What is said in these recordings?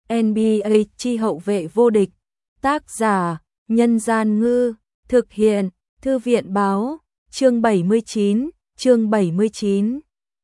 NBA chi hậu vệ vô địch. Tác giả: Nhân Gian Ngư. Thực hiện: Thư viện Báo. Chương 79. Chương 79.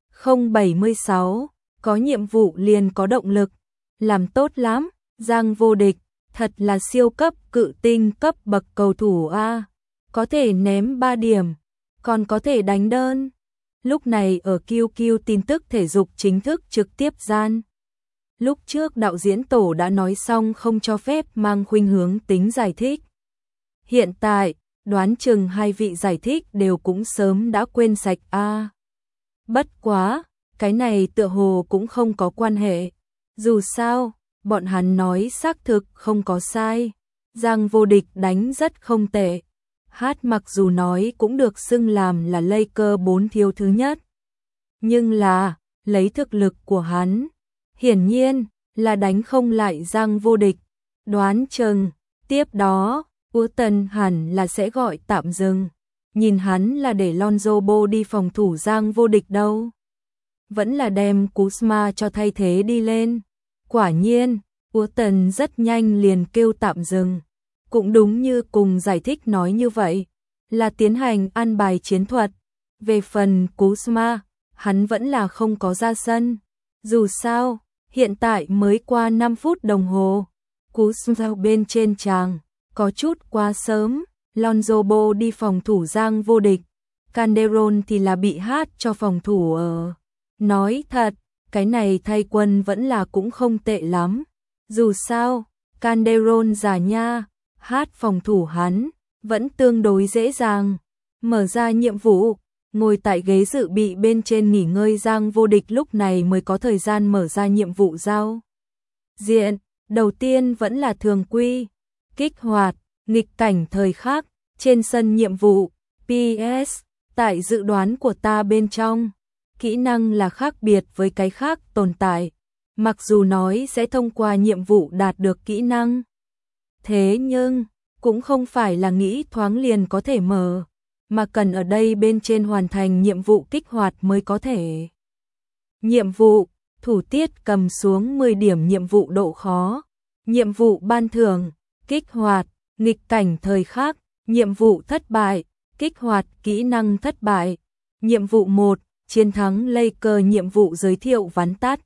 076. Có nhiệm vụ liền có động lực. Làm tốt lắm, Giang vô địch. Thật là siêu cấp cự tinh cấp bậc cầu thủ A. Có thể ném 3 điểm, còn có thể đánh đơn. Lúc này ở QQ tin tức thể dục chính thức trực tiếp gian. Lúc trước đạo diễn tổ đã nói xong không cho phép mang khuynh hướng tính giải thích. Hiện tại, đoán chừng hai vị giải thích đều cũng sớm đã quên sạch a. Bất quá, cái này tựa hồ cũng không có quan hệ. Dù sao, bọn hắn nói xác thực không có sai. Giang vô địch đánh rất không tệ. Hát mặc dù nói cũng được xưng làm là Lakers 4 thiếu thứ nhất. Nhưng là, lấy thực lực của hắn, hiển nhiên là đánh không lại Giang vô địch. Đoán chừng, tiếp đó, Tần hẳn là sẽ gọi tạm dừng. Nhìn hắn là để Lonzo Ball đi phòng thủ Giang vô địch đâu. Vẫn là đem Kuzma cho thay thế đi lên. Quả nhiên, Tần rất nhanh liền kêu tạm dừng. Cũng đúng như cùng giải thích nói như vậy, là tiến hành an bài chiến thuật. Về phần Kuzma, hắn vẫn là không có ra sân. Dù sao, hiện tại mới qua 5 phút đồng hồ. Kuzma bên trên tràng, có chút quá sớm. Lonzo Ball đi phòng thủ Giang vô địch. Calderon thì là bị Hát cho phòng thủ ở. Nói thật, cái này thay quân vẫn là cũng không tệ lắm. Dù sao, Calderon già nha, Hát phòng thủ hắn, vẫn tương đối dễ dàng. Mở ra nhiệm vụ, ngồi tại ghế dự bị bên trên nghỉ ngơi Giang vô địch lúc này mới có thời gian mở ra nhiệm vụ giao diện. Đầu tiên vẫn là thường quy, kích hoạt, nghịch cảnh thời khắc, trên sân nhiệm vụ. PS, tại dự đoán của ta bên trong, kỹ năng là khác biệt với cái khác tồn tại. Mặc dù nói sẽ thông qua nhiệm vụ đạt được kỹ năng, thế nhưng cũng không phải là nghĩ thoáng liền có thể mở, mà cần ở đây bên trên hoàn thành nhiệm vụ kích hoạt mới có thể. Nhiệm vụ, thủ tiết cầm xuống 10 điểm nhiệm vụ độ khó. Nhiệm vụ ban thưởng, kích hoạt, nghịch cảnh thời khắc, nhiệm vụ thất bại, kích hoạt kỹ năng thất bại. Nhiệm vụ 1, chiến thắng Lakers. Nhiệm vụ giới thiệu vắn tắt.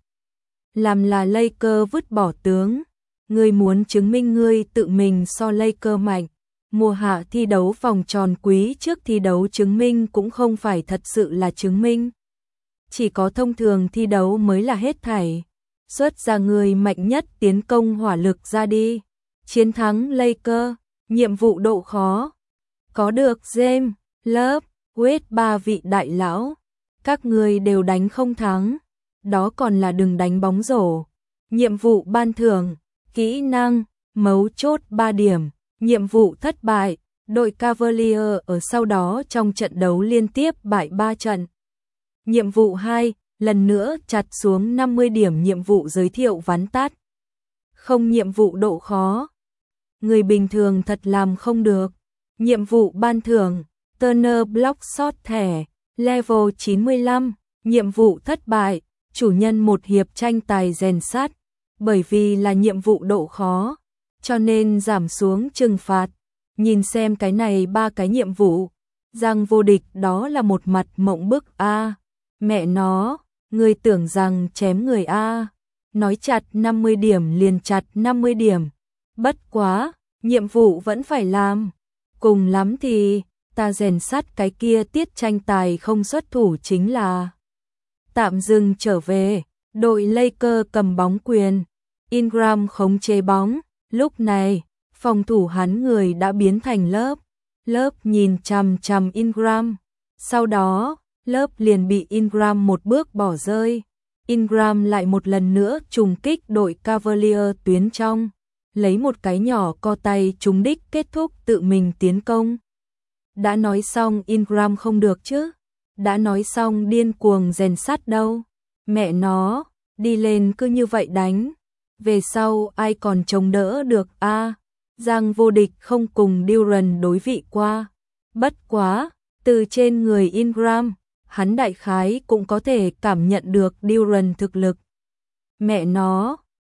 Làm là Lakers vứt bỏ tướng. Ngươi muốn chứng minh ngươi tự mình so Lakers mạnh. Mùa hạ thi đấu vòng tròn quý trước thi đấu chứng minh cũng không phải thật sự là chứng minh. Chỉ có thông thường thi đấu mới là hết thảy. Xuất ra người mạnh nhất tiến công hỏa lực ra đi. Chiến thắng Lakers. Nhiệm vụ độ khó. Có được James, Love, Wade 3 vị đại lão. Các người đều đánh không thắng. Đó còn là đừng đánh bóng rổ. Nhiệm vụ ban thưởng, kỹ năng, mấu chốt 3 điểm. Nhiệm vụ thất bại, đội Cavaliers ở sau đó trong trận đấu liên tiếp bại 3 trận. Nhiệm vụ 2, lần nữa chặt xuống 50 điểm. Nhiệm vụ giới thiệu vắn tắt. Không nhiệm vụ độ khó. Người bình thường thật làm không được. Nhiệm vụ ban thưởng, Turner block shot thẻ, level 95. Nhiệm vụ thất bại, chủ nhân một hiệp tranh tài rèn sắt. Bởi vì là nhiệm vụ độ khó, cho nên giảm xuống trừng phạt. Nhìn xem cái này 3 cái nhiệm vụ, Giang vô địch đó là một mặt mộng bức a. Mẹ nó, người tưởng rằng chém người a. Nói chặt 50 điểm liền chặt 50 điểm. Bất quá, nhiệm vụ vẫn phải làm. Cùng lắm thì, ta rèn sắt cái kia tiết tranh tài không xuất thủ chính là tạm dừng trở về. Đội Lakers cầm bóng quyền. Ingram khống chế bóng. Lúc này, phòng thủ hắn người đã biến thành Love. Love nhìn chằm chằm Ingram. Sau đó, Love liền bị Ingram một bước bỏ rơi. Ingram lại một lần nữa trùng kích đội Cavaliers tuyến trong. Lấy một cái nhỏ co tay trúng đích kết thúc tự mình tiến công. Đã nói xong Ingram không được chứ. Đã nói xong điên cuồng rèn sắt đâu. Mẹ nó, đi lên cứ như vậy đánh. Về sau ai còn chống đỡ được a. Giang vô địch không cùng Durant đối vị qua. Bất quá, từ trên người Ingram, hắn đại khái cũng có thể cảm nhận được Durant thực lực. Mẹ nó,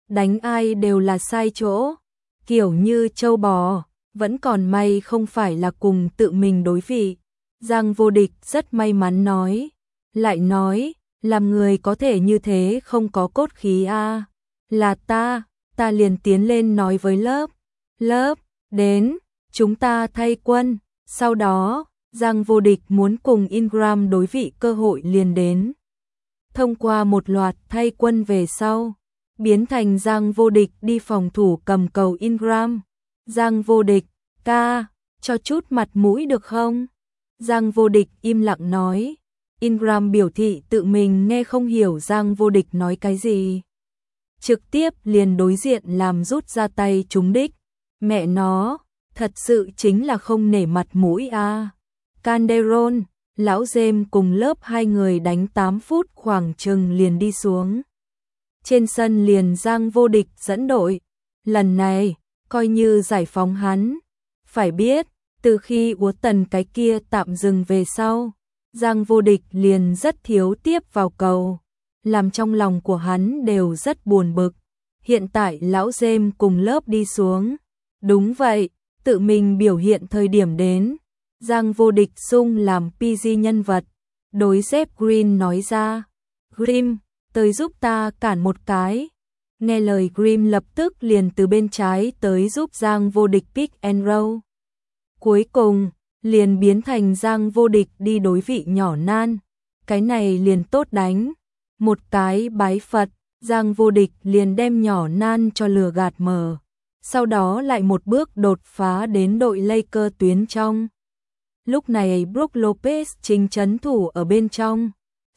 đánh ai đều là sai chỗ, kiểu như trâu bò, vẫn còn may không phải là cùng tự mình đối vị. Giang Vô Địch rất may mắn nói, lại nói, làm người có thể như thế không có cốt khí a. Là ta liền tiến lên nói với lớp, đến, chúng ta thay quân, sau đó, Giang Vô Địch muốn cùng Ingram đối vị cơ hội liền đến. Thông qua một loạt thay quân về sau, biến thành Giang Vô Địch đi phòng thủ cầm cầu Ingram. Giang Vô Địch, ca, cho chút mặt mũi được không? Giang Vô Địch im lặng nói. Ingram biểu thị tự mình nghe không hiểu Giang Vô Địch nói cái gì. Trực tiếp liền đối diện làm rút ra tay trúng đích. Mẹ nó, thật sự chính là không nể mặt mũi a. Calderon, lão James cùng lớp hai người đánh 8 phút khoảng chừng liền đi xuống. Trên sân liền Giang Vô Địch dẫn đội. Lần này, coi như giải phóng hắn. Phải biết, từ khi Úa Tần cái kia tạm dừng về sau, Giang Vô Địch liền rất thiếu tiếp vào cầu, làm trong lòng của hắn đều rất buồn bực. Hiện tại lão James cùng lớp đi xuống. Đúng vậy, tự mình biểu hiện thời điểm đến. Giang Vô Địch sung làm PG nhân vật. Đối Jeff Green nói ra, Grim, tới giúp ta cản một cái. Nghe lời Grim lập tức liền từ bên trái tới giúp Giang Vô Địch pick and roll. Cuối cùng, liền biến thành Giang Vô Địch đi đối vị nhỏ nan. Cái này liền tốt đánh. Một cái bái Phật, Giang Vô Địch liền đem nhỏ nan cho lừa gạt mờ. Sau đó lại một bước đột phá đến đội Lakers tuyến trong. Lúc này Brook Lopez chính trấn thủ ở bên trong.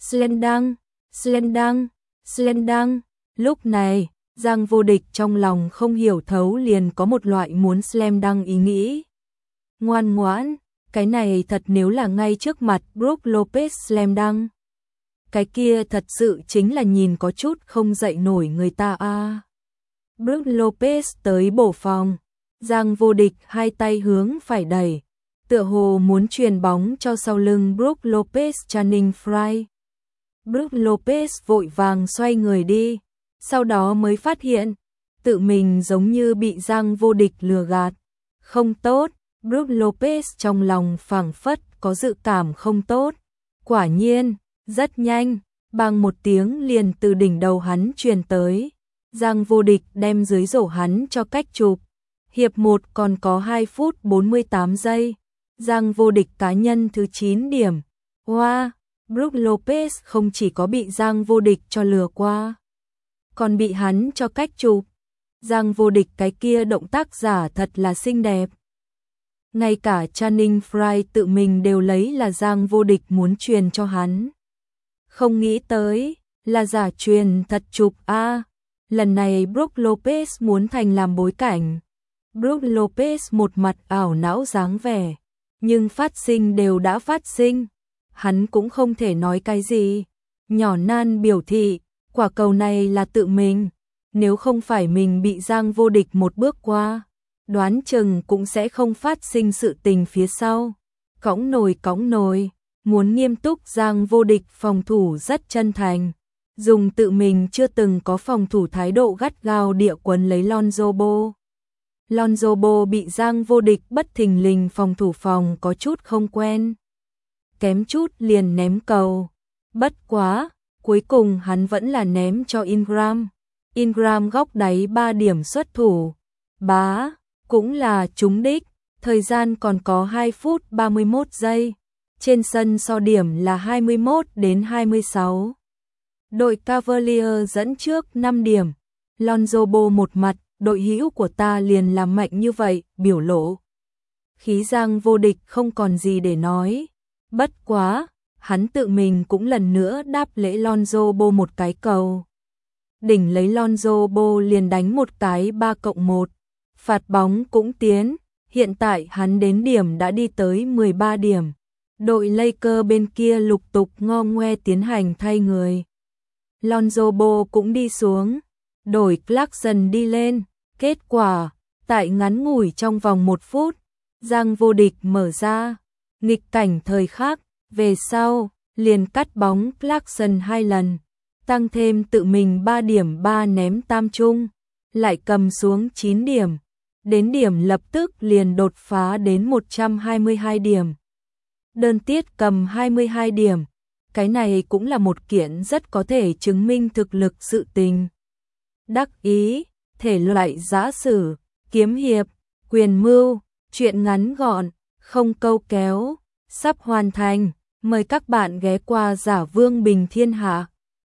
Slendang. Lúc này, Giang Vô Địch trong lòng không hiểu thấu liền có một loại muốn slam dunk ý nghĩ. Ngoan ngoãn, cái này thật nếu là ngay trước mặt Brook Lopez slam dunk. Cái kia thật sự chính là nhìn có chút không dậy nổi người ta a. Brook Lopez tới bổ phòng, Giang Vô Địch hai tay hướng phải đẩy, tựa hồ muốn truyền bóng cho sau lưng Brook Lopez Channing Frye. Brook Lopez vội vàng xoay người đi, sau đó mới phát hiện, tự mình giống như bị Giang Vô Địch lừa gạt. Không tốt, Brook Lopez trong lòng phảng phất có dự cảm không tốt. Quả nhiên, rất nhanh, bang một tiếng liền từ đỉnh đầu hắn truyền tới. Giang Vô Địch đem dưới rổ hắn cho cách chụp. Hiệp 1 còn có 2 phút 48 giây. Giang Vô Địch cá nhân thứ 9 điểm. Wow, Brook Lopez không chỉ có bị Giang Vô Địch cho lừa qua, còn bị hắn cho cách chụp. Giang Vô Địch cái kia động tác giả thật là xinh đẹp. Ngay cả Channing Frye tự mình đều lấy là Giang Vô Địch muốn truyền cho hắn. Không nghĩ tới, là giả truyền thật chụp a. Lần này Brook Lopez muốn thành làm bối cảnh. Brook Lopez một mặt ảo não dáng vẻ, nhưng phát sinh đều đã phát sinh. Hắn cũng không thể nói cái gì. Nhỏ nan biểu thị, quả cầu này là tự mình. Nếu không phải mình bị Giang Vô Địch một bước qua, đoán chừng cũng sẽ không phát sinh sự tình phía sau. Cõng nồi, muốn nghiêm túc Giang Vô Địch phòng thủ rất chân thành. Dùng tự mình chưa từng có phòng thủ thái độ gắt gao địa quấn lấy Lonzo Ball. Lonzo Ball bị Giang Vô Địch bất thình lình phòng thủ phòng có chút không quen. Kém chút liền ném cầu. Bất quá, cuối cùng hắn vẫn là ném cho Ingram. Ingram góc đáy 3 điểm xuất thủ. Bá, cũng là trúng đích. Thời gian còn có 2 phút 31 giây. Trên sân so điểm là 21 đến 26. Đội Cavalier dẫn trước 5 điểm. Lonzo Ball một mặt, đội hữu của ta liền làm mạnh như vậy, biểu lộ. Khí Giang Vô Địch không còn gì để nói. Bất quá, hắn tự mình cũng lần nữa đáp lễ Lonzo Ball một cái cầu. Đỉnh lấy Lonzo Ball liền đánh một cái 3+1. Phạt bóng cũng tiến, hiện tại hắn đến điểm đã đi tới 13 điểm. Đội Lakers bên kia lục tục ngo ngoe tiến hành thay người. Lonzo Ball cũng đi xuống, đổi Clarkson đi lên. Kết quả, tại ngắn ngủi trong vòng 1 phút, Giang Vô Địch mở ra. Nghịch cảnh thời khắc, về sau, liền cắt bóng Clarkson 2 lần. Tăng thêm tự mình 3 điểm 3 ném tam trung. lại cầm xuống 9 điểm, đến điểm lập tức liền đột phá đến 122 điểm. Đơn tiết cầm 22 điểm, cái này cũng là một kiện rất có thể chứng minh thực lực sự tình. Đắc ý, thể loại giã sử, kiếm hiệp, quyền mưu, truyện ngắn gọn, không câu kéo, sắp hoàn thành, mời các bạn ghé qua Giả Vương Bình Thiên Hạ.